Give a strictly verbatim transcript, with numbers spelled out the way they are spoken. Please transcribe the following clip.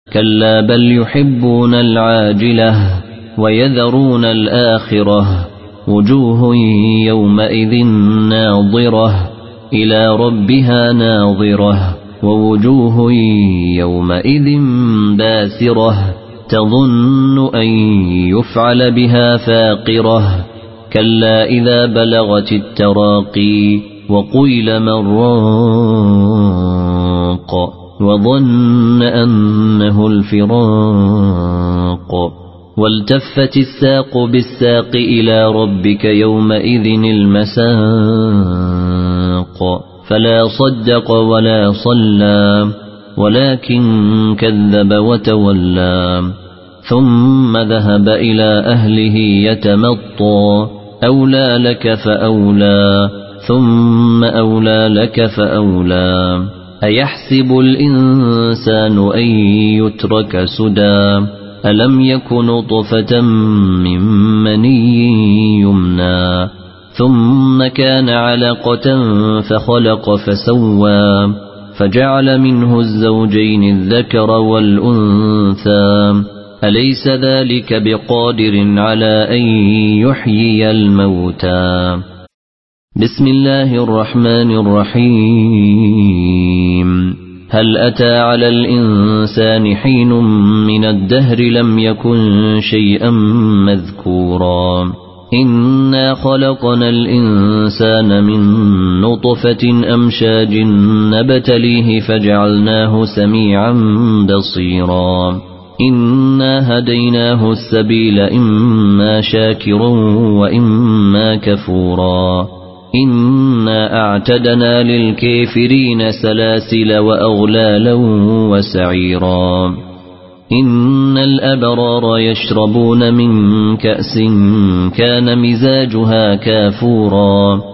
كلا بل يحبون العاجلة ويذرون الآخرة وجوه يومئذ ناظرة إلى ربها ناظرة ووجوه يومئذ باسرة تظن أن يفعل بها فاقرة كلا إذا بلغت التراقي وقيل من راق وظن أنه الفراق والتفت الساق بالساق إلى ربك يومئذ المساق فلا صدق ولا صلى ولكن كذب وتولى ثم ذهب إلى أهله يتمطى أولى لك فأولى ثم أولى لك فأولى أيحسب الإنسان أن يترك سدى ألم يكن نطفة من مني يمنى ثم كان علقة فخلق فسوى فجعل منه الزوجين الذكر والأنثى أليس ذلك بقادر على أن يحيي الموتى بسم الله الرحمن الرحيم هل أتى على الإنسان حين من الدهر لم يكن شيئا مذكورا إنا خلقنا الإنسان من نطفة أمشاج نبتليه فجعلناه سميعا بصيرا إنا هديناه السبيل إما شاكرا وإما كفورا إنا أعتدنا للكافرين سلاسل وأغلالا وسعيرا إن الأبرار يشربون من كأس كان مزاجها كافورا